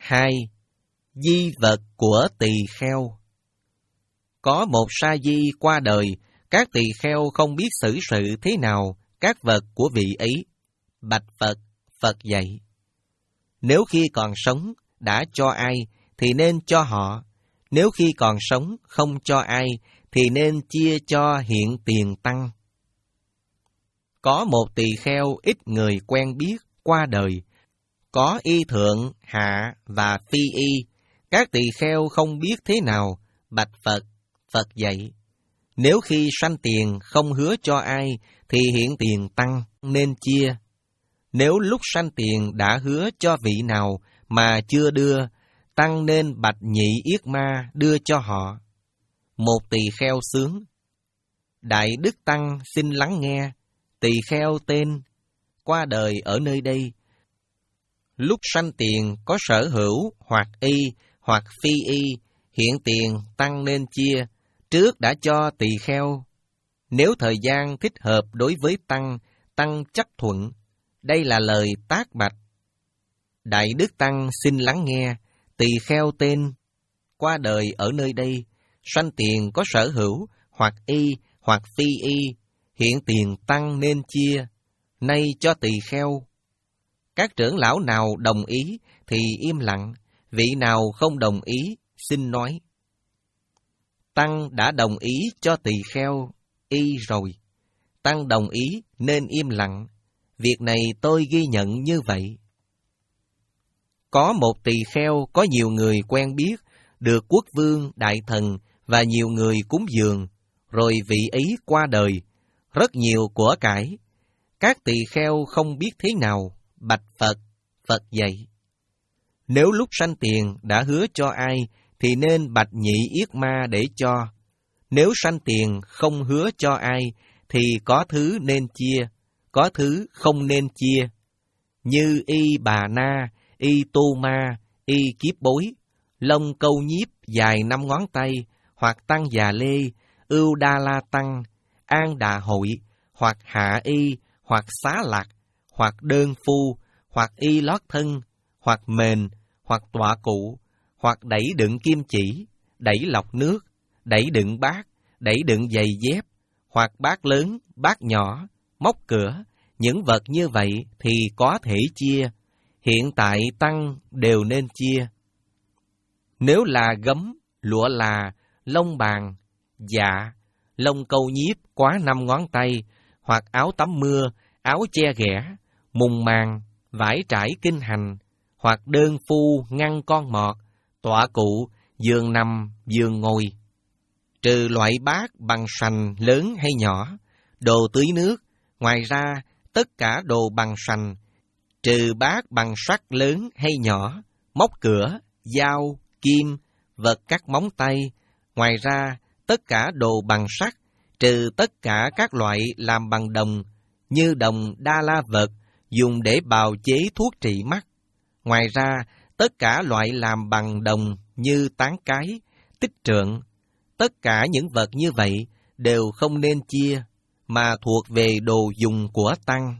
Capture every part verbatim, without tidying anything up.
Hai, di vật của tỳ kheo. Có một sa di qua đời, các tỳ kheo không biết xử sự thế nào các vật của vị ấy. Bạch Phật, Phật dạy: nếu khi còn sống đã cho ai thì nên cho họ, nếu khi còn sống không cho ai thì nên chia cho hiện tiền tăng. Có một tỳ kheo ít người quen biết qua đời, có y thượng, hạ và phi y, các tỳ kheo không biết thế nào. Bạch Phật, Phật dạy: nếu khi sanh tiền không hứa cho ai thì hiện tiền tăng nên chia. Nếu lúc sanh tiền đã hứa cho vị nào mà chưa đưa, tăng nên bạch nhị yết ma đưa cho họ. Một tỳ kheo xướng: Đại Đức Tăng xin lắng nghe, tỳ kheo tên, qua đời ở nơi đây. Lúc sanh tiền có sở hữu hoặc y hoặc phi y, hiện tiền tăng nên chia, trước đã cho tỳ kheo. Nếu thời gian thích hợp đối với tăng, tăng chấp thuận. Đây là lời tác bạch. Đại Đức Tăng xin lắng nghe, tỳ kheo tên, qua đời ở nơi đây, sanh tiền có sở hữu hoặc y hoặc phi y, hiện tiền tăng nên chia, nay cho tỳ kheo. Các trưởng lão nào đồng ý thì im lặng, vị nào không đồng ý xin nói. Tăng đã đồng ý cho tỳ kheo y rồi, tăng đồng ý nên im lặng, việc này tôi ghi nhận như vậy. Có một tỳ kheo có nhiều người quen biết, được quốc vương, đại thần và nhiều người cúng dường, rồi vị ấy qua đời, rất nhiều của cải. Các tỳ kheo không biết thế nào. Bạch Phật, Phật dạy: nếu lúc sanh tiền đã hứa cho ai thì nên bạch nhị yết ma để cho. Nếu sanh tiền không hứa cho ai thì có thứ nên chia, có thứ không nên chia. Như y bà na, y tu ma, y kiếp bối, lông câu nhiếp dài năm ngón tay, hoặc tăng già lê, ưu đa la tăng, an đà hội, hoặc hạ y, hoặc xá lạc, hoặc đơn phu, hoặc y lót thân, hoặc mền, hoặc tọa cụ, hoặc đẩy đựng kim chỉ, đẩy lọc nước, đẩy đựng bát, đẩy đựng giày dép, hoặc bát lớn, bát nhỏ, móc cửa, những vật như vậy thì có thể chia, hiện tại tăng đều nên chia. Nếu là gấm, lụa là, lông bàn, dạ, lông câu nhiếp quá năm ngón tay, hoặc áo tắm mưa, áo che ghẻ, mùng màng, vải trải kinh hành, hoặc đơn phu ngăn con mọt, tọa cụ, giường nằm, giường ngồi. Trừ loại bát bằng sành lớn hay nhỏ, đồ tưới nước, ngoài ra tất cả đồ bằng sành, trừ bát bằng sắt lớn hay nhỏ, móc cửa, dao, kim, vật cắt móng tay, ngoài ra tất cả đồ bằng sắt, trừ tất cả các loại làm bằng đồng, như đồng đa la vật, dùng để bào chế thuốc trị mắt. Ngoài ra, tất cả loại làm bằng đồng như tán cái, tích trượng, tất cả những vật như vậy đều không nên chia, mà thuộc về đồ dùng của tăng.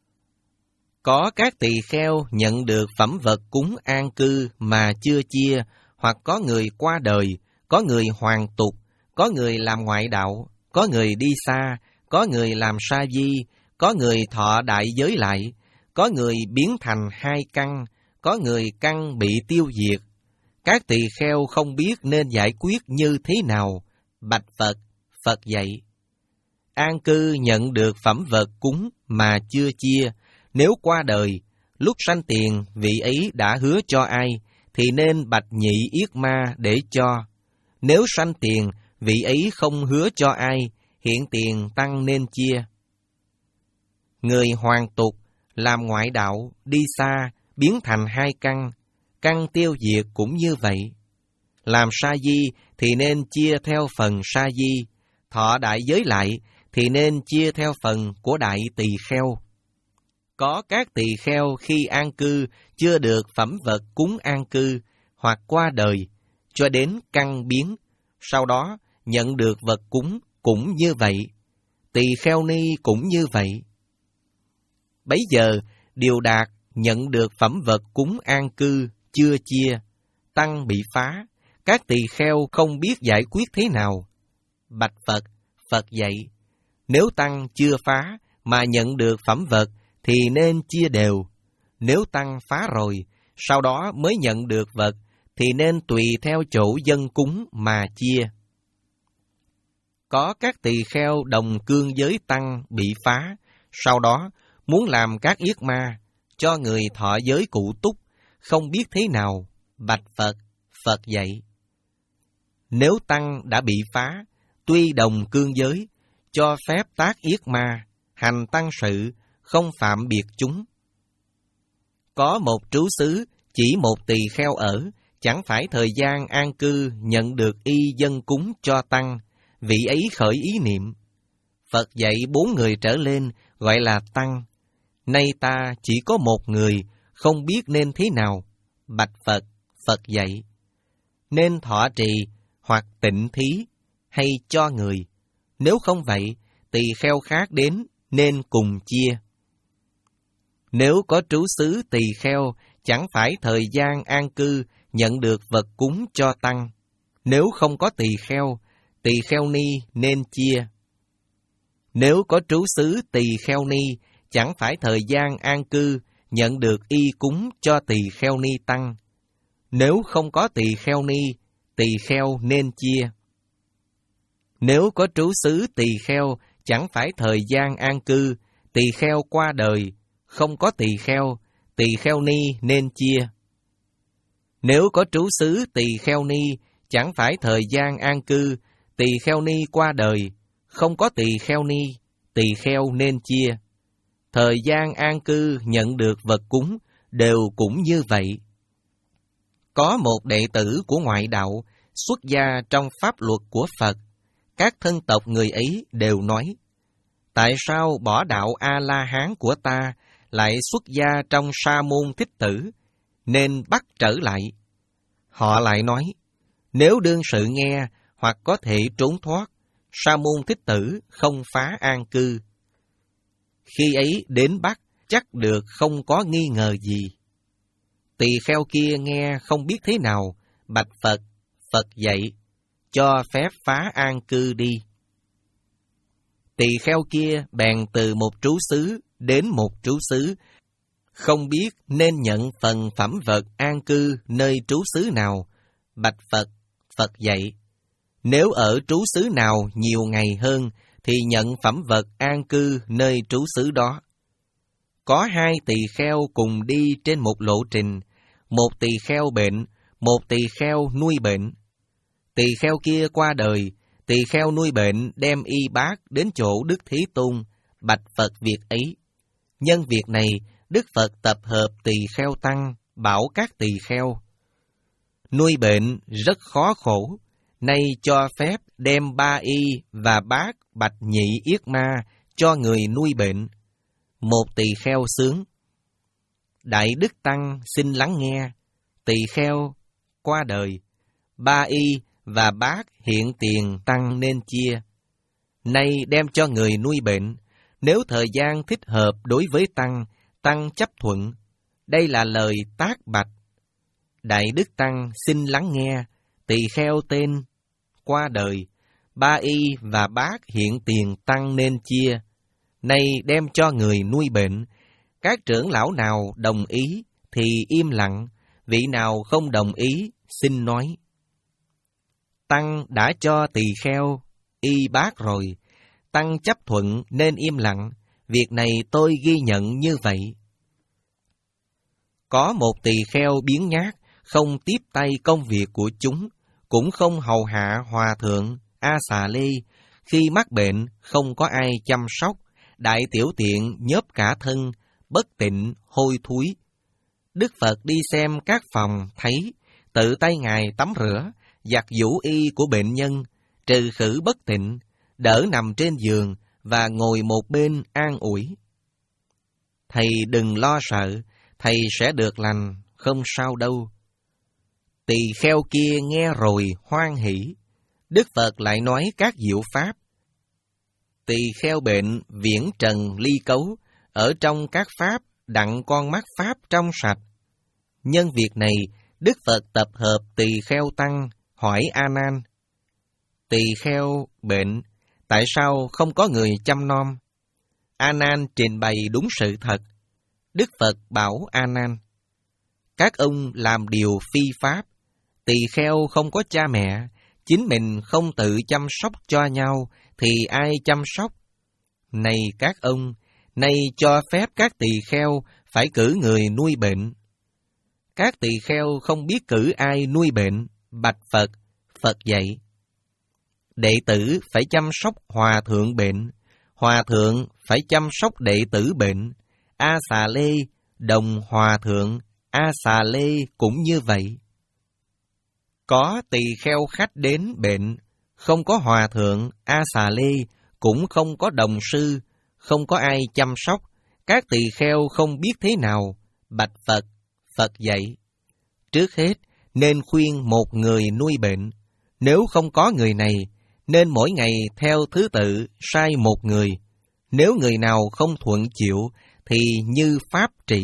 Có các tỳ kheo nhận được phẩm vật cúng an cư mà chưa chia, hoặc có người qua đời, có người hoàn tục, có người làm ngoại đạo, có người đi xa, có người làm sa di, có người thọ đại giới lại, có người biến thành hai căn, có người căn bị tiêu diệt. Các tỳ kheo không biết nên giải quyết như thế nào. Bạch Phật, Phật dạy: an cư nhận được phẩm vật cúng mà chưa chia, nếu qua đời, lúc sanh tiền vị ấy đã hứa cho ai, thì nên bạch nhị yết ma để cho. Nếu sanh tiền vị ấy không hứa cho ai, hiện tiền tăng nên chia. Người hoàn tục, làm ngoại đạo, đi xa, biến thành hai căn, căn tiêu diệt cũng như vậy. Làm sa di thì nên chia theo phần sa di, thọ đại giới lại thì nên chia theo phần của đại tỳ kheo. Có các tỳ kheo khi an cư chưa được phẩm vật cúng an cư, hoặc qua đời, cho đến căn biến, sau đó nhận được vật cúng cũng như vậy. Tỳ kheo ni cũng như vậy. Bấy giờ, Điều Đạt nhận được phẩm vật cúng an cư, chưa chia, tăng bị phá, các tỳ kheo không biết giải quyết thế nào. Bạch Phật, Phật dạy, nếu tăng chưa phá mà nhận được phẩm vật thì nên chia đều. Nếu tăng phá rồi, sau đó mới nhận được vật thì nên tùy theo chỗ dân cúng mà chia. Có các tỳ kheo đồng cương giới tăng bị phá, sau đó muốn làm các yết ma, cho người thọ giới cụ túc, không biết thế nào. Bạch Phật, Phật dạy, nếu tăng đã bị phá, tuy đồng cương giới, cho phép tác yết ma, hành tăng sự, không phạm biệt chúng. Có một trú xứ, chỉ một tỳ kheo ở, chẳng phải thời gian an cư nhận được y dân cúng cho tăng, vị ấy khởi ý niệm. Phật dạy bốn người trở lên gọi là tăng. Nay ta chỉ có một người, không biết nên thế nào. Bạch Phật, Phật dạy, nên thọ trì hoặc tịnh thí hay cho người. Nếu không vậy, tỳ kheo khác đến nên cùng chia. Nếu có trú xứ tỳ kheo, chẳng phải thời gian an cư nhận được vật cúng cho tăng. Nếu không có tỳ kheo, tỳ kheo ni nên chia. Nếu có trú xứ tỳ kheo ni, chẳng phải thời gian an cư nhận được y cúng cho tỳ kheo ni tăng. Nếu không có tỳ kheo ni, tỳ kheo nên chia. Nếu có trú xứ tỳ kheo, chẳng phải thời gian an cư, tỳ kheo qua đời, không có tỳ kheo, tỳ kheo ni nên chia. Nếu có trú xứ tỳ kheo ni, chẳng phải thời gian an cư, tỳ kheo ni qua đời, không có tỳ kheo ni, tỳ kheo nên chia. Thời gian an cư nhận được vật cúng đều cũng như vậy. Có một đệ tử của ngoại đạo xuất gia trong pháp luật của Phật, các thân tộc người ấy đều nói: tại sao bỏ đạo A-la-hán của ta lại xuất gia trong sa môn thích tử, nên bắt trở lại? Họ lại nói: nếu đương sự nghe hoặc có thể trốn thoát, sa môn thích tử không phá an cư. Khi ấy đến bắt chắc được không có nghi ngờ gì. Tỳ kheo kia nghe không biết thế nào, bạch Phật, Phật dạy, cho phép phá an cư đi. Tỳ kheo kia bèn từ một trú xứ đến một trú xứ, không biết nên nhận phần phẩm vật an cư nơi trú xứ nào. Bạch Phật, Phật dạy, nếu ở trú xứ nào nhiều ngày hơn, thì nhận phẩm vật an cư nơi trú xứ đó. Có hai tỳ kheo cùng đi trên một lộ trình, một tỳ kheo bệnh, một tỳ kheo nuôi bệnh. Tỳ kheo kia qua đời, tỳ kheo nuôi bệnh đem y bác đến chỗ Đức Thế Tôn, bạch Phật việc ấy. Nhân việc này, Đức Phật tập hợp tỳ kheo tăng, bảo các tỳ kheo: nuôi bệnh rất khó khổ, nay cho phép đem ba y và bát bạch nhị yết ma cho người nuôi bệnh. Một tỳ kheo sướng: đại đức tăng xin lắng nghe. Tỳ kheo qua đời, ba y và bát hiện tiền tăng nên chia. Nay đem cho người nuôi bệnh, nếu thời gian thích hợp đối với tăng, tăng chấp thuận. Đây là lời tác bạch. Đại đức tăng xin lắng nghe. Tỳ kheo tên qua đời, ba y và bát hiện tiền tăng nên chia. Nay đem cho người nuôi bệnh, các trưởng lão nào đồng ý thì im lặng, vị nào không đồng ý xin nói. Tăng đã cho tỳ kheo y bát rồi, tăng chấp thuận nên im lặng, việc này tôi ghi nhận như vậy. Có một tỳ kheo biếng nhác, không tiếp tay công việc của chúng, cũng không hầu hạ hòa thượng A Xà Lê. Khi mắc bệnh không có ai chăm sóc, đại tiểu tiện nhớp cả thân, bất tịnh hôi thối. Đức Phật đi xem các phòng thấy, tự tay Ngài tắm rửa, giặt giũ y của bệnh nhân, trừ khử bất tịnh, đỡ nằm trên giường và ngồi một bên an ủi. Thầy đừng lo sợ, thầy sẽ được lành, không sao đâu. Tỳ kheo kia nghe rồi hoan hỷ. Đức Phật lại nói các diệu pháp. Tỳ kheo bệnh viễn trần ly cấu, ở trong các pháp đặng con mắt pháp trong sạch. Nhân việc này, Đức Phật tập hợp tỳ kheo tăng, hỏi A Nan: Tỳ kheo bệnh, tại sao không có người chăm nom? A Nan trình bày đúng sự thật. Đức Phật bảo A Nan: Các ông làm điều phi pháp. Tỳ kheo không có cha mẹ, chính mình không tự chăm sóc cho nhau, thì ai chăm sóc? Này các ông, nay cho phép các tỳ kheo phải cử người nuôi bệnh. Các tỳ kheo không biết cử ai nuôi bệnh, bạch Phật. Phật dạy: Đệ tử phải chăm sóc hòa thượng bệnh, hòa thượng phải chăm sóc đệ tử bệnh. A Xà Lê đồng hòa thượng, A Xà Lê cũng như vậy. Có tỳ kheo khách đến bệnh, không có hòa thượng, A Xà Lê, cũng không có đồng sư, không có ai chăm sóc, các tỳ kheo không biết thế nào, bạch Phật. Phật dạy: Trước hết, nên khuyên một người nuôi bệnh. Nếu không có người này, nên mỗi ngày theo thứ tự sai một người. Nếu người nào không thuận chịu, thì như pháp trị.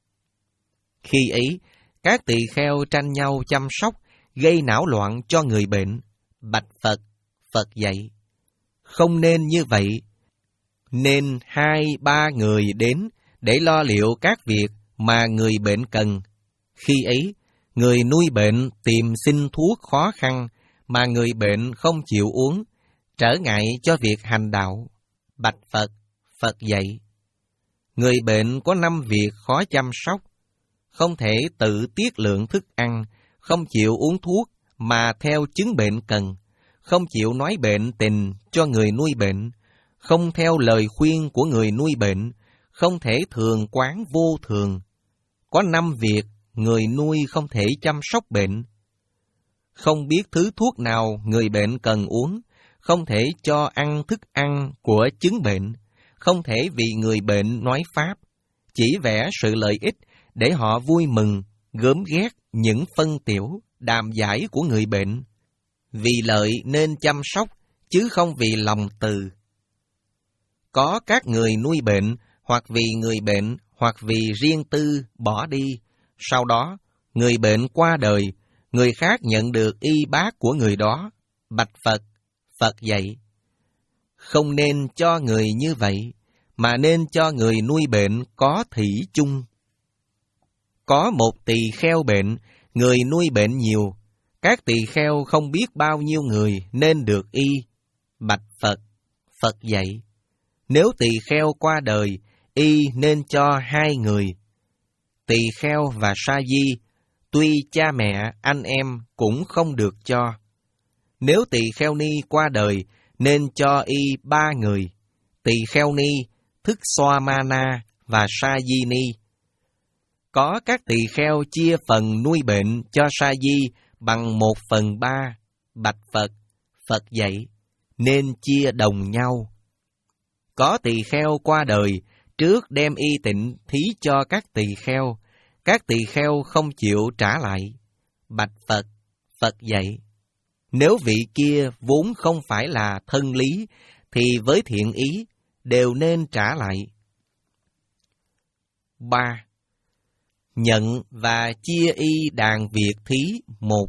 Khi ấy, các tỳ kheo tranh nhau chăm sóc, gây não loạn cho người bệnh. Bạch Phật. Phật dạy: Không nên như vậy. Nên hai ba người đến để lo liệu các việc mà người bệnh cần. Khi ấy, người nuôi bệnh tìm xin thuốc khó khăn mà người bệnh không chịu uống, trở ngại cho việc hành đạo. Bạch Phật. Phật dạy: Người bệnh có năm việc khó chăm sóc, không thể tự tiết lượng thức ăn, không chịu uống thuốc mà theo chứng bệnh cần, không chịu nói bệnh tình cho người nuôi bệnh, không theo lời khuyên của người nuôi bệnh, không thể thường quán vô thường. Có năm việc người nuôi không thể chăm sóc bệnh. Không biết thứ thuốc nào người bệnh cần uống, không thể cho ăn thức ăn của chứng bệnh, không thể vì người bệnh nói pháp, chỉ vẽ sự lợi ích để họ vui mừng, gớm ghét những phân tiểu, đàm giải của người bệnh. Vì lợi nên chăm sóc, chứ không vì lòng từ. Có các người nuôi bệnh, hoặc vì người bệnh, hoặc vì riêng tư bỏ đi. Sau đó, người bệnh qua đời, người khác nhận được y bác của người đó. Bạch Phật. Phật dạy: Không nên cho người như vậy, mà nên cho người nuôi bệnh có thủy chung. Có một tỳ kheo bệnh, người nuôi bệnh nhiều. Các tỳ kheo không biết bao nhiêu người nên được y. Bạch Phật. Phật dạy: Nếu tỳ kheo qua đời, y nên cho hai người. Tỳ kheo và sa di, tuy cha mẹ, anh em cũng không được cho. Nếu tỳ kheo ni qua đời, nên cho y ba người. Tỳ kheo ni, Thức Xoa Ma Na và Sa Di Ni. Có các tỳ kheo chia phần nuôi bệnh cho Sa Di bằng một phần ba. Bạch Phật. Phật dạy: Nên chia đồng nhau. Có tỳ kheo qua đời, trước đem y tịnh thí cho các tỳ kheo. Các tỳ kheo không chịu trả lại. Bạch Phật. Phật dạy: Nếu vị kia vốn không phải là thân lý, thì với thiện ý đều nên trả lại. ba. Nhận và chia y đàn việc thí một.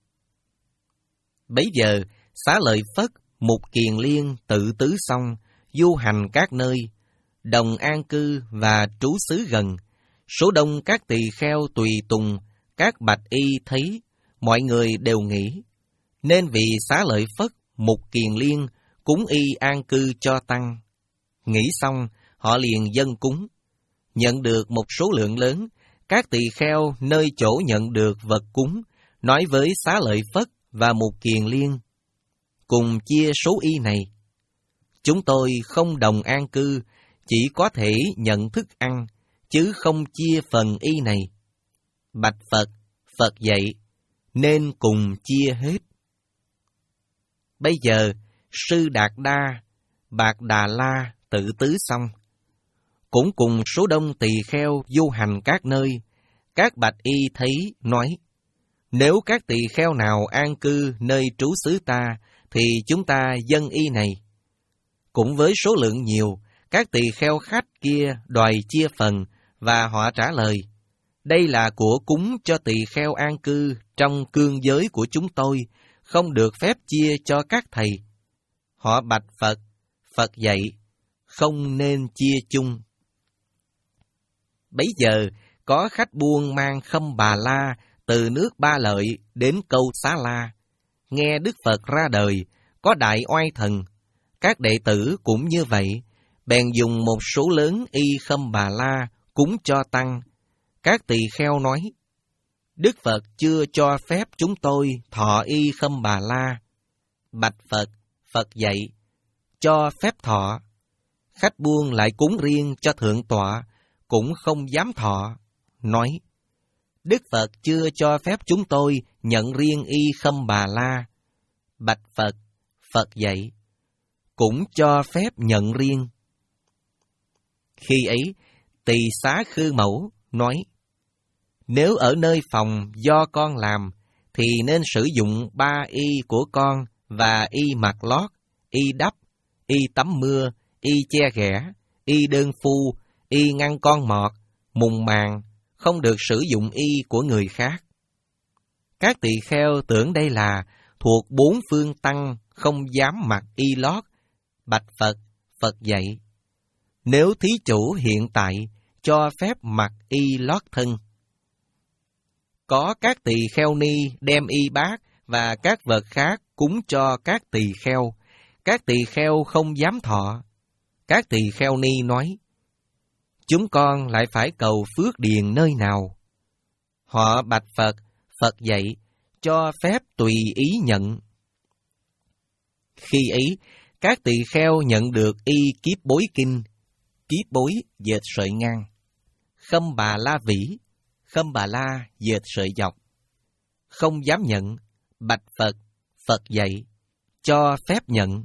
Bấy giờ, Xá Lợi Phất, Mục Kiền Liên tự tứ xong, du hành các nơi, đồng an cư và trú xứ gần. Số đông các tỳ kheo tùy tùng, các bạch y thấy, mọi người đều nghĩ. Nên vì Xá Lợi Phất, Mục Kiền Liên cúng y an cư cho tăng. Nghĩ xong, họ liền dâng cúng. Nhận được một số lượng lớn, các tỳ kheo nơi chỗ nhận được vật cúng, nói với Xá Lợi Phất và Mục Kiền Liên: Cùng chia số y này. Chúng tôi không đồng an cư, chỉ có thể nhận thức ăn, chứ không chia phần y này. Bạch Phật. Phật dạy: Nên cùng chia hết. Bây giờ, Sư Đạt Đa, Bạc Đà La tự tứ xong. Cũng cùng số đông tỳ kheo du hành các nơi, các bạch y thấy, nói: Nếu các tỳ kheo nào an cư nơi trú xứ ta, thì chúng ta dâng y này. Cũng với số lượng nhiều, các tỳ kheo khách kia đòi chia phần, và họ trả lời: Đây là của cúng cho tỳ kheo an cư trong cương giới của chúng tôi, không được phép chia cho các thầy. Họ bạch Phật, Phật dạy, không nên chia chung. Bấy giờ, có khách buôn mang Khâm Bà La từ nước Ba Lợi đến Câu Xá La. Nghe Đức Phật ra đời, có đại oai thần. Các đệ tử cũng như vậy, bèn dùng một số lớn y Khâm Bà La cúng cho tăng. Các tỳ kheo nói, Đức Phật chưa cho phép chúng tôi thọ y Khâm Bà La. Bạch Phật, Phật dạy, cho phép thọ. Khách buôn lại cúng riêng cho Thượng Tọa, cũng không dám thọ, nói, Đức Phật chưa cho phép chúng tôi nhận riêng y Khâm Bà La. Bạch Phật, Phật dạy, cũng cho phép nhận riêng. Khi ấy, Tỳ Xá Khư Mẫu nói, nếu ở nơi phòng do con làm, thì nên sử dụng ba y của con và y mặc lót, y đắp, y tắm mưa, y che ghẻ, y đơn phu, y ngăn con mọt, mùng màng, không được sử dụng y của người khác. Các tỳ kheo tưởng đây là thuộc bốn phương tăng không dám mặc y lót. Bạch Phật, Phật dạy, nếu thí chủ hiện tại cho phép mặc y lót thân. Có các tỳ kheo ni đem y bát và các vật khác cúng cho các tỳ kheo. Các tỳ kheo không dám thọ. Các tỳ kheo ni nói, chúng con lại phải cầu phước điền nơi nào? Họ bạch Phật, Phật dạy, cho phép tùy ý nhận. Khi ấy, các tỳ kheo nhận được y kiếp bối kinh, kiếp bối dệt sợi ngang, Khâm Bà La vĩ, Khâm Bà La dệt sợi dọc. Không dám nhận, bạch Phật, Phật dạy, cho phép nhận.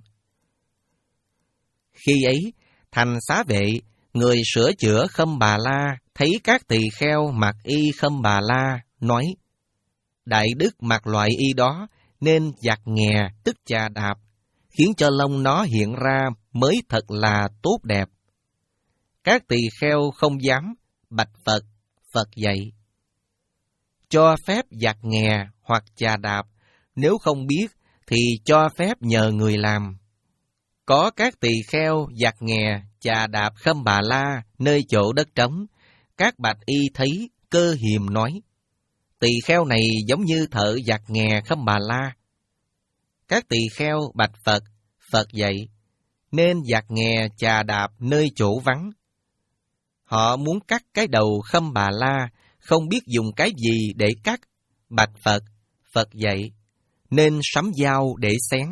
Khi ấy, thành xá vệ, người sửa chữa Khâm Bà La, thấy các tỳ kheo mặc y Khâm Bà La, nói, Đại đức mặc loại y đó, nên giặt nghè, tức chà đạp, khiến cho lông nó hiện ra mới thật là tốt đẹp. Các tỳ kheo không dám, bạch Phật, Phật dạy, cho phép giặt nghè hoặc chà đạp, nếu không biết thì cho phép nhờ người làm. Có các tỳ kheo giặt nghè, chà đạp Khâm Bà La nơi chỗ đất trống. Các bạch y thấy, cơ hiềm nói, tỳ kheo này giống như thợ giặt nghè Khâm Bà La. Các tỳ kheo bạch Phật, Phật dạy, nên giặt nghè chà đạp nơi chỗ vắng. Họ muốn cắt cái đầu Khâm Bà La, không biết dùng cái gì để cắt. Bạch Phật, Phật dạy, nên sắm dao để xén.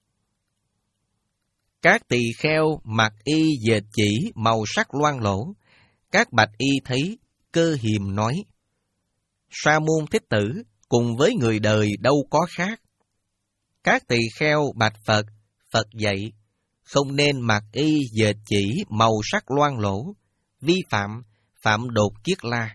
Các tỳ kheo mặc y dệt chỉ màu sắc loang lổ. Các bạch y thấy, cơ hiềm nói, Sa môn Thích Tử cùng với người đời đâu có khác. Các tỳ kheo bạch Phật, Phật dạy, không nên mặc y dệt chỉ màu sắc loang lổ, vi phạm, phạm đột kiết la.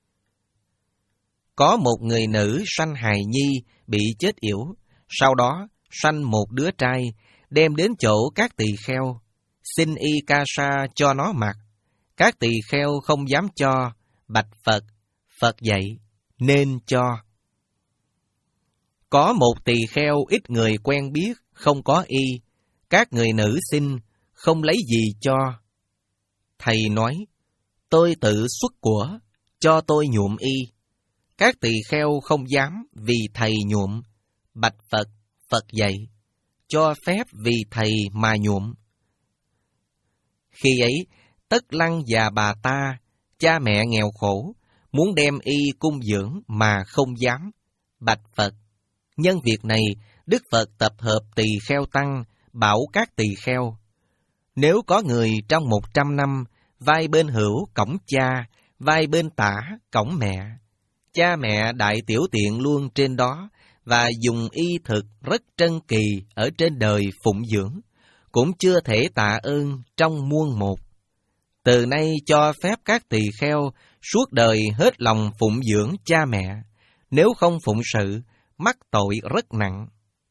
Có một người nữ sanh hài nhi bị chết yểu, sau đó sanh một đứa trai, đem đến chỗ các tỳ kheo, xin y ca sa cho nó mặc. Các tỳ kheo không dám cho, bạch Phật, Phật dạy, nên cho. Có một tỳ kheo ít người quen biết, không có y, các người nữ xin, không lấy gì cho. Thầy nói, tôi tự xuất của, cho tôi nhuộm y. Các tỳ kheo không dám vì thầy nhuộm, bạch Phật, Phật dạy, cho phép vì thầy mà nhuộm. Khi ấy, Tất Lăng và bà ta, cha mẹ nghèo khổ, muốn đem y cung dưỡng mà không dám. Bạch Phật, nhân việc này, Đức Phật tập hợp tỳ kheo tăng, bảo các tỳ kheo, nếu có người trong một trăm năm, vai bên hữu cõng cha, vai bên tả cõng mẹ, cha mẹ đại tiểu tiện luôn trên đó, và dùng y thực rất trân kỳ ở trên đời phụng dưỡng, cũng chưa thể tạ ơn trong muôn một. Từ nay cho phép các tỳ kheo suốt đời hết lòng phụng dưỡng cha mẹ, nếu không phụng sự, mắc tội rất nặng.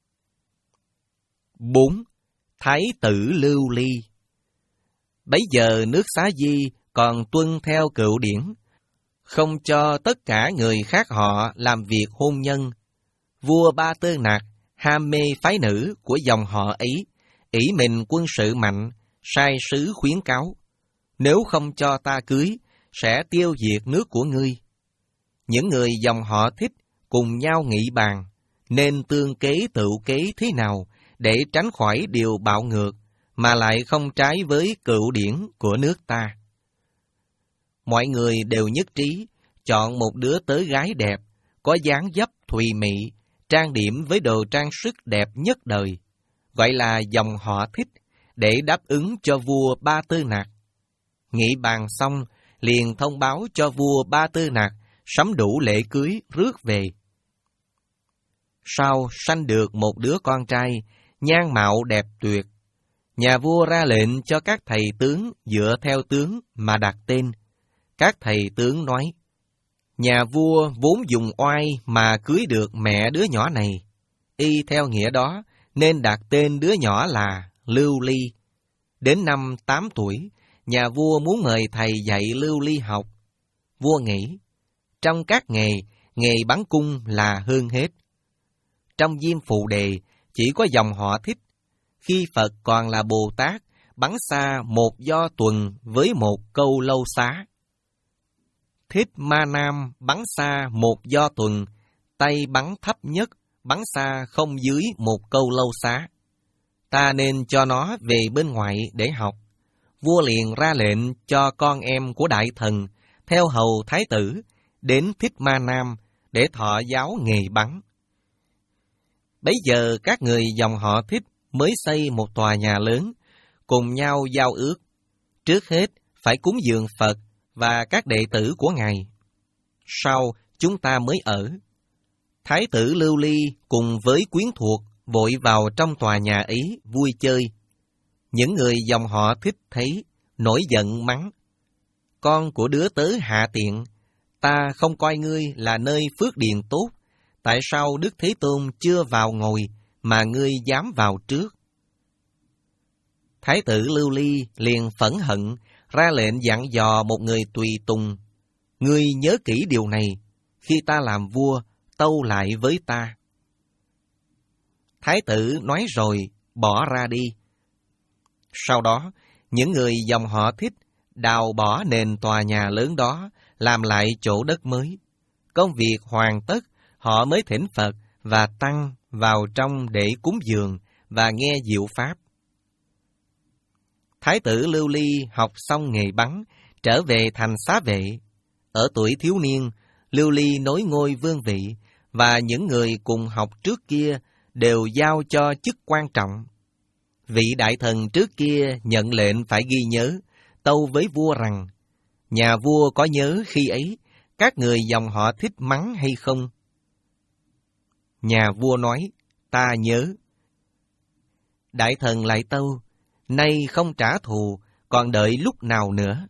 bốn. Thái tử Lưu Ly. Bấy giờ nước Xá Di còn tuân theo cựu điển, không cho tất cả người khác họ làm việc hôn nhân. Vua Ba Tơ Nạc ham mê phái nữ của dòng họ ấy, ỷ mình quân sự mạnh, sai sứ khuyến cáo, nếu không cho ta cưới, sẽ tiêu diệt nước của ngươi. Những người dòng họ thích cùng nhau nghị bàn, nên tương kế tựu kế thế nào để tránh khỏi điều bạo ngược, mà lại không trái với cựu điển của nước ta. Mọi người đều nhất trí, chọn một đứa tớ gái đẹp, có dáng dấp thùy mị, trang điểm với đồ trang sức đẹp nhất đời, gọi là dòng họ thích, để đáp ứng cho vua Ba Tơ Nạc. Nghị bàn xong, liền thông báo cho vua Ba Tơ Nạc sắm đủ lễ cưới rước về. Sau sanh được một đứa con trai, nhan mạo đẹp tuyệt. Nhà vua ra lệnh cho các thầy tướng dựa theo tướng mà đặt tên. Các thầy tướng nói, nhà vua vốn dùng oai mà cưới được mẹ đứa nhỏ này. Y theo nghĩa đó nên đặt tên đứa nhỏ là Lưu Ly. Đến năm tám tuổi, nhà vua muốn mời thầy dạy Lưu Ly học. Vua nghĩ, trong các nghề, nghề bắn cung là hơn hết. Trong Diêm Phù Đề, chỉ có dòng họ thích. Khi Phật còn là Bồ Tát, bắn xa một do tuần với một câu lâu xá. Thích Ma Nam bắn xa một do tuần, tay bắn thấp nhất, bắn xa không dưới một câu lâu xá. Ta nên cho nó về bên ngoài để học. Vua liền ra lệnh cho con em của đại thần, theo hầu thái tử, đến Thích Ma Nam để thọ giáo nghề bắn. Bấy giờ các người dòng họ Thích mới xây một tòa nhà lớn, cùng nhau giao ước. Trước hết phải cúng dường Phật và các đệ tử của Ngài. Sau chúng ta mới ở. Thái tử Lưu Ly cùng với quyến thuộc vội vào trong tòa nhà ấy vui chơi. Những người dòng họ Thích thấy, nổi giận mắng. Con của đứa tớ hạ tiện, ta không coi ngươi là nơi phước điền tốt. Tại sao Đức Thế Tôn chưa vào ngồi mà ngươi dám vào trước? Thái tử Lưu Ly liền phẫn hận, ra lệnh dặn dò một người tùy tùng. Ngươi nhớ kỹ điều này, khi ta làm vua, tâu lại với ta. Thái tử nói rồi, bỏ ra đi. Sau đó, những người dòng họ Thích đào bỏ nền tòa nhà lớn đó, làm lại chỗ đất mới. Công việc hoàn tất, họ mới thỉnh Phật và Tăng vào trong để cúng dường và nghe diệu pháp. Thái tử Lưu Ly học xong nghề bắn, trở về thành xá vệ. Ở tuổi thiếu niên, Lưu Ly nối ngôi vương vị, và những người cùng học trước kia đều giao cho chức quan trọng. Vị đại thần trước kia nhận lệnh phải ghi nhớ, tâu với vua rằng, nhà vua có nhớ khi ấy, các người dòng họ Thích mắng hay không? Nhà vua nói, ta nhớ. Đại thần lại tâu, nay không trả thù, còn đợi lúc nào nữa?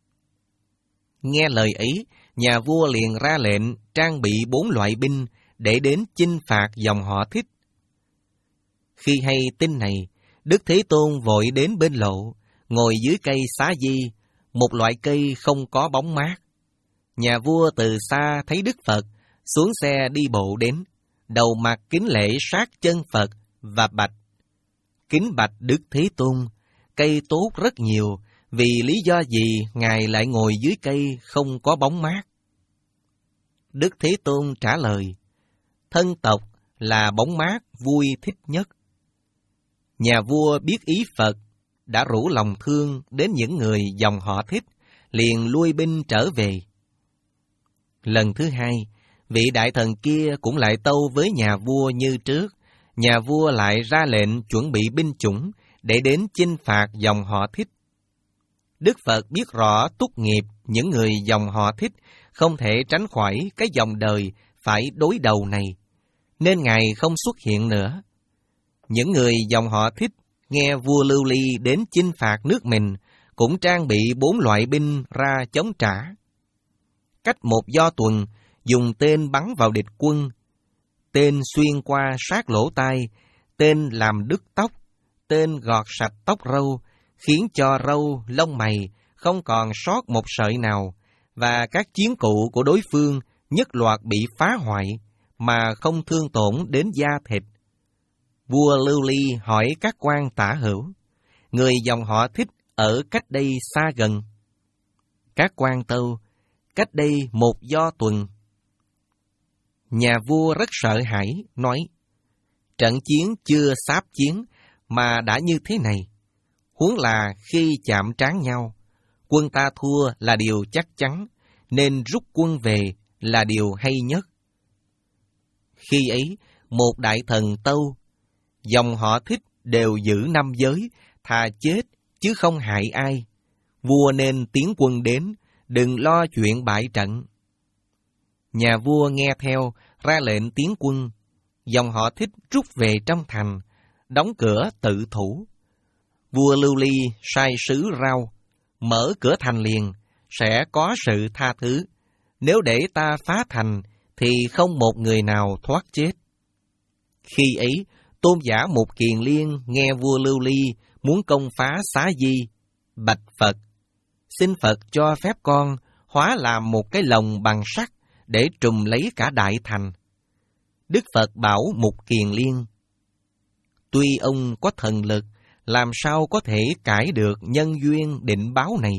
Nghe lời ấy, nhà vua liền ra lệnh trang bị bốn loại binh để đến chinh phạt dòng họ Thích. Khi hay tin này, Đức Thế Tôn vội đến bên lộ, ngồi dưới cây xá di, một loại cây không có bóng mát. Nhà vua từ xa thấy Đức Phật, xuống xe đi bộ đến, đầu mặt kính lễ sát chân Phật và bạch. Kính bạch Đức Thế Tôn, cây tốt rất nhiều, vì lý do gì Ngài lại ngồi dưới cây không có bóng mát? Đức Thế Tôn trả lời, thân tộc là bóng mát vui thích nhất. Nhà vua biết ý Phật, đã rủ lòng thương đến những người dòng họ Thích, liền lui binh trở về. Lần thứ hai, vị đại thần kia cũng lại tâu với nhà vua như trước. Nhà vua lại ra lệnh chuẩn bị binh chủng để đến chinh phạt dòng họ Thích. Đức Phật biết rõ túc nghiệp những người dòng họ Thích không thể tránh khỏi cái dòng đời phải đối đầu này, nên Ngài không xuất hiện nữa. Những người dòng họ Thích nghe vua Lưu Ly đến chinh phạt nước mình, cũng trang bị bốn loại binh ra chống trả. Cách một do tuần, dùng tên bắn vào địch quân, tên xuyên qua sát lỗ tai, tên làm đứt tóc, tên gọt sạch tóc râu, khiến cho râu, lông mày không còn sót một sợi nào, và các chiến cụ của đối phương nhất loạt bị phá hoại mà không thương tổn đến da thịt. Vua Lưu Ly hỏi các quan tả hữu, người dòng họ Thích ở cách đây xa gần? Các quan tâu, cách đây một do tuần. Nhà vua rất sợ hãi, nói, trận chiến chưa sáp chiến mà đã như thế này, huống là khi chạm trán nhau, quân ta thua là điều chắc chắn, nên rút quân về là điều hay nhất. Khi ấy, một đại thần tâu, dòng họ Thích đều giữ năm giới, thà chết chứ không hại ai. Vua nên tiến quân đến, đừng lo chuyện bại trận. Nhà vua nghe theo, ra lệnh tiến quân. Dòng họ Thích rút về trong thành, đóng cửa tự thủ. Vua Lưu Ly sai sứ rao, mở cửa thành liền, sẽ có sự tha thứ. Nếu để ta phá thành, thì không một người nào thoát chết. Khi ấy, tôn giả Mục Kiền Liên nghe vua Lưu Ly muốn công phá Xá Di, bạch Phật, xin Phật cho phép con hóa làm một cái lồng bằng sắt để trùm lấy cả đại thành. Đức Phật bảo Mục Kiền Liên, tuy ông có thần lực, làm sao có thể cải được nhân duyên định báo này?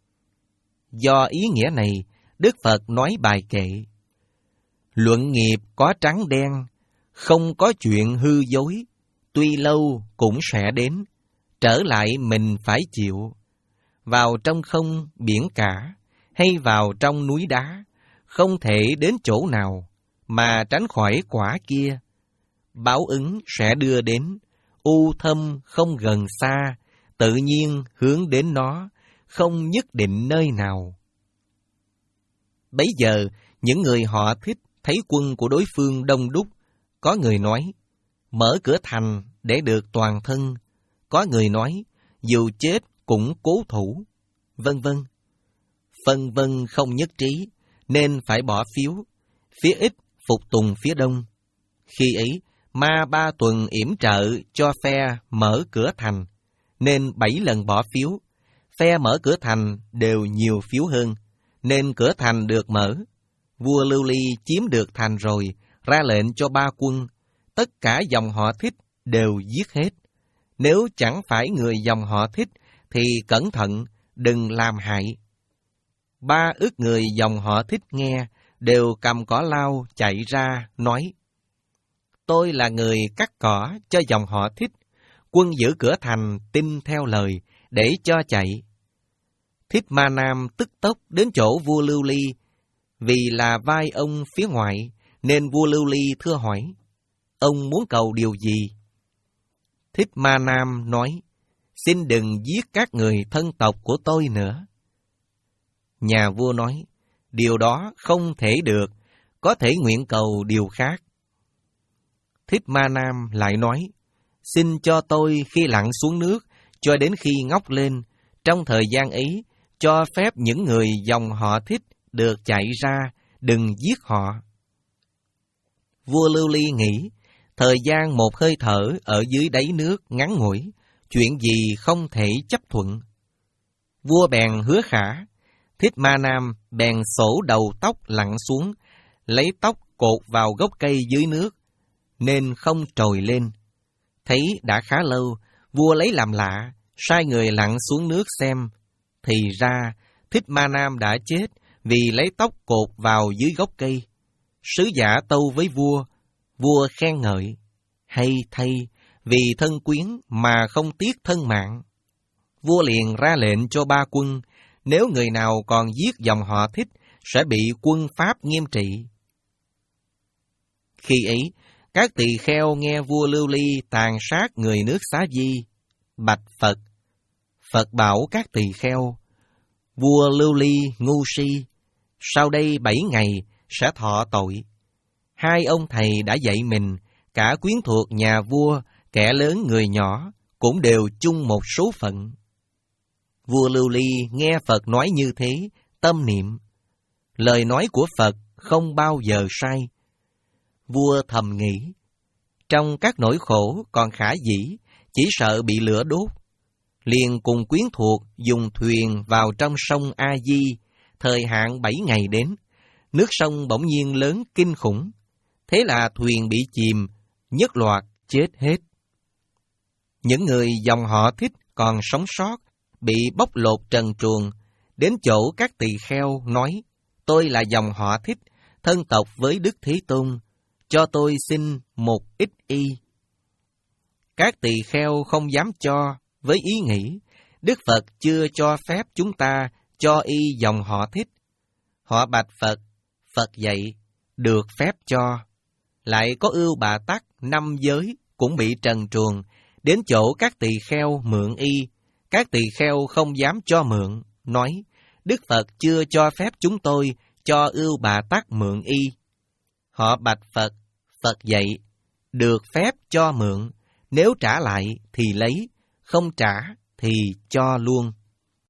Do ý nghĩa này, Đức Phật nói bài kệ, luận nghiệp có trắng đen, không có chuyện hư dối, tuy lâu cũng sẽ đến, trở lại mình phải chịu. Vào trong không biển cả, hay vào trong núi đá, không thể đến chỗ nào, mà tránh khỏi quả kia. Báo ứng sẽ đưa đến, u thâm không gần xa, tự nhiên hướng đến nó, không nhất định nơi nào. Bấy giờ, những người họ Thích thấy quân của đối phương đông đúc. Có người nói, mở cửa thành để được toàn thân. Có người nói, dù chết cũng cố thủ, vân vân. Phân vân không nhất trí, nên phải bỏ phiếu. Phía ít phục tùng phía đông. Khi ấy, Ma Ba Tuần yểm trợ cho phe mở cửa thành, nên bảy lần bỏ phiếu. Phe mở cửa thành đều nhiều phiếu hơn, nên cửa thành được mở. Vua Lưu Ly chiếm được thành rồi, ra lệnh cho ba quân, tất cả dòng họ Thích đều giết hết. Nếu chẳng phải người dòng họ Thích, thì cẩn thận, đừng làm hại. Ba ức người dòng họ Thích nghe, đều cầm cỏ lau chạy ra, nói, tôi là người cắt cỏ cho dòng họ Thích, quân giữ cửa thành tin theo lời, để cho chạy. Thích Ma Nam tức tốc đến chỗ vua Lưu Ly, vì là vai ông phía ngoài, nên vua Lưu Ly thưa hỏi, ông muốn cầu điều gì? Thích Ma Nam nói, xin đừng giết các người thân tộc của tôi nữa. Nhà vua nói, điều đó không thể được, có thể nguyện cầu điều khác. Thích Ma Nam lại nói, xin cho tôi khi lặn xuống nước, cho đến khi ngóc lên, trong thời gian ấy, cho phép những người dòng họ Thích được chạy ra, đừng giết họ. Vua Lưu Ly nghĩ, thời gian một hơi thở ở dưới đáy nước ngắn ngủi, chuyện gì không thể chấp thuận. Vua bèn hứa khả, Thích Ma Nam bèn xổ đầu tóc lặn xuống, lấy tóc cột vào gốc cây dưới nước, nên không trồi lên. Thấy đã khá lâu, vua lấy làm lạ, sai người lặn xuống nước xem. Thì ra, Thích Ma Nam đã chết vì lấy tóc cột vào dưới gốc cây. Sứ giả tâu với vua, vua khen ngợi, hay thay, vì thân quyến mà không tiếc thân mạng. Vua liền ra lệnh cho ba quân, nếu người nào còn giết dòng họ Thích, sẽ bị quân Pháp nghiêm trị. Khi ấy, các tỳ kheo nghe vua Lưu Ly tàn sát người nước Xá Di, bạch Phật. Phật bảo các tỳ kheo, vua Lưu Ly ngu si, sau đây bảy ngày sẽ thọ tội. Hai ông thầy đã dạy mình, cả quyến thuộc nhà vua, kẻ lớn người nhỏ, cũng đều chung một số phận. Vua Lưu Ly nghe Phật nói như thế, tâm niệm. Lời nói của Phật không bao giờ sai. Vua thầm nghĩ, trong các nỗi khổ còn khả dĩ, chỉ sợ bị lửa đốt. Liền cùng quyến thuộc dùng thuyền vào trong sông A Di, thời hạn bảy ngày đến, nước sông bỗng nhiên lớn kinh khủng. Thế là thuyền bị chìm, nhất loạt chết hết. Những người dòng họ Thích còn sống sót, bị bóc lột trần truồng, đến chỗ các tỳ kheo nói, tôi là dòng họ Thích, thân tộc với Đức Thế Tôn, cho tôi xin một ít y. Các tỳ kheo không dám cho, với ý nghĩ, Đức Phật chưa cho phép chúng ta cho y dòng họ Thích. Họ bạch Phật, Phật dạy, được phép cho. Lại có Ưu Bà Tắc năm giới cũng bị trần truồng, đến chỗ các tỳ kheo mượn y. Các tỳ kheo không dám cho mượn, nói, Đức Phật chưa cho phép chúng tôi cho Ưu Bà Tắc mượn y. Họ bạch Phật, Phật dạy, được phép cho mượn, nếu trả lại thì lấy, không trả thì cho luôn.